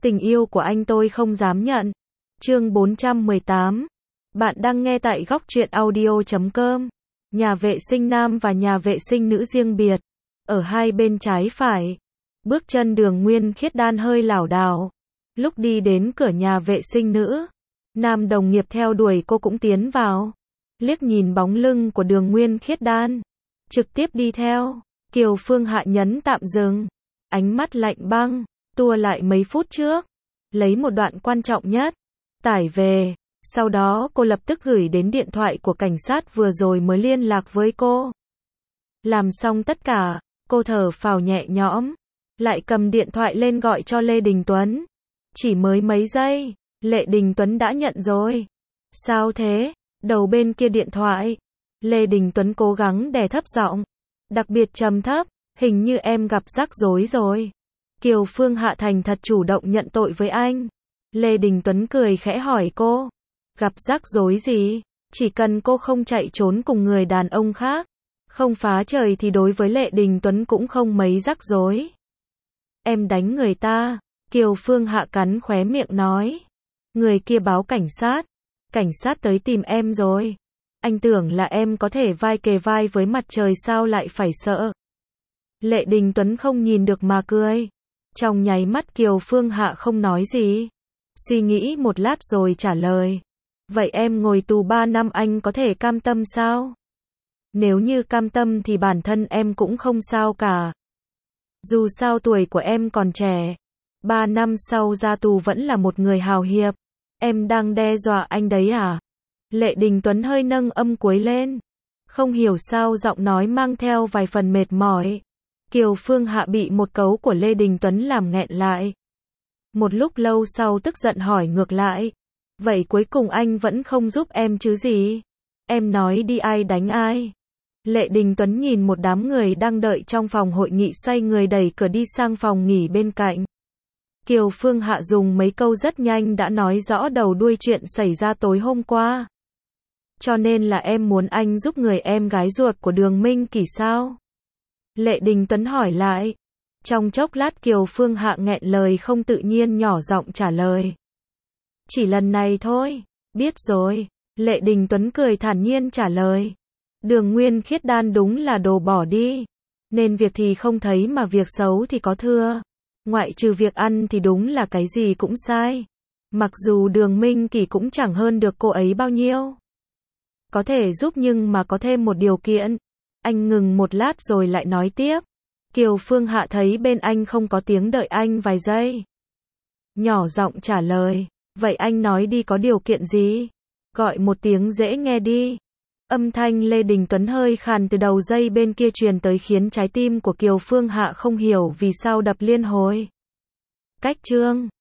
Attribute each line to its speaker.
Speaker 1: Tình yêu của anh tôi không dám nhận. Chương 418. Bạn đang nghe tại góc truyện audio.com. Nhà vệ sinh nam và nhà vệ sinh nữ riêng biệt. Ở hai bên trái phải. Bước chân Đường Nguyên Khiết Đan hơi lảo đảo. Lúc đi đến cửa nhà vệ sinh nữ, nam đồng nghiệp theo đuổi cô cũng tiến vào. Liếc nhìn bóng lưng của Đường Nguyên Khiết Đan, trực tiếp đi theo. Kiều Phương Hạ nhấn tạm dừng. Ánh mắt lạnh băng, tua lại mấy phút trước. Lấy một đoạn quan trọng nhất, tải về. Sau đó cô lập tức gửi đến điện thoại của cảnh sát vừa rồi mới liên lạc với cô. Làm xong tất cả, cô thở phào nhẹ nhõm. Lại cầm điện thoại lên gọi cho Lê Đình Tuấn. Chỉ mới mấy giây, Lê Đình Tuấn đã nhận rồi. Sao thế? Đầu bên kia điện thoại, Lê Đình Tuấn cố gắng đè thấp giọng, đặc biệt trầm thấp, hình như em gặp rắc rối rồi. Kiều Phương Hạ thành thật chủ động nhận tội với anh. Lê Đình Tuấn cười khẽ hỏi cô, gặp rắc rối gì? Chỉ cần cô không chạy trốn cùng người đàn ông khác, không phá trời thì đối với Lê Đình Tuấn cũng không mấy rắc rối. Em đánh người ta, Kiều Phương Hạ cắn khóe miệng nói. Người kia báo cảnh sát tới tìm em rồi. Anh tưởng là em có thể vai kề vai với mặt trời sao lại phải sợ. Lê Đình Tuấn không nhìn được mà cười. Trong nháy mắt Kiều Phương Hạ không nói gì. Suy nghĩ một lát rồi trả lời. Vậy em ngồi tù 3 năm anh có thể cam tâm sao? Nếu như cam tâm thì bản thân em cũng không sao cả. Dù sao tuổi của em còn trẻ. 3 năm sau ra tù vẫn là một người hào hiệp. Em đang đe dọa anh đấy à? Lê Đình Tuấn hơi nâng âm cuối lên. Không hiểu sao giọng nói mang theo vài phần mệt mỏi. Kiều Phương Hạ bị một câu của Lê Đình Tuấn làm nghẹn lại. Một lúc lâu sau tức giận hỏi ngược lại. Vậy cuối cùng anh vẫn không giúp em chứ gì? Em nói đi ai đánh ai? Lê Đình Tuấn nhìn một đám người đang đợi trong phòng hội nghị xoay người đẩy cửa đi sang phòng nghỉ bên cạnh. Kiều Phương Hạ dùng mấy câu rất nhanh đã nói rõ đầu đuôi chuyện xảy ra tối hôm qua. Cho nên là em muốn anh giúp người em gái ruột của Đường Minh Kỷ sao? Lê Đình Tuấn hỏi lại. Trong chốc lát Kiều Phương Hạ nghẹn lời không tự nhiên nhỏ giọng trả lời. Chỉ lần này thôi. Biết rồi. Lê Đình Tuấn cười thản nhiên trả lời. Đường Nguyên Khiết Đan đúng là đồ bỏ đi. Nên việc thì không thấy mà việc xấu thì có thưa. Ngoại trừ việc ăn thì đúng là cái gì cũng sai. Mặc dù Đường Minh Kỷ cũng chẳng hơn được cô ấy bao nhiêu. Có thể giúp nhưng mà có thêm một điều kiện. Anh ngừng một lát rồi lại nói tiếp. Kiều Phương Hạ thấy bên anh không có tiếng đợi anh vài giây. Nhỏ giọng trả lời. Vậy anh nói đi có điều kiện gì? Gọi một tiếng dễ nghe đi. Âm thanh Lê Đình Tuấn hơi khàn từ đầu dây bên kia truyền tới khiến trái tim của Kiều Phương Hạ không hiểu vì sao đập liên hồi. Cách chương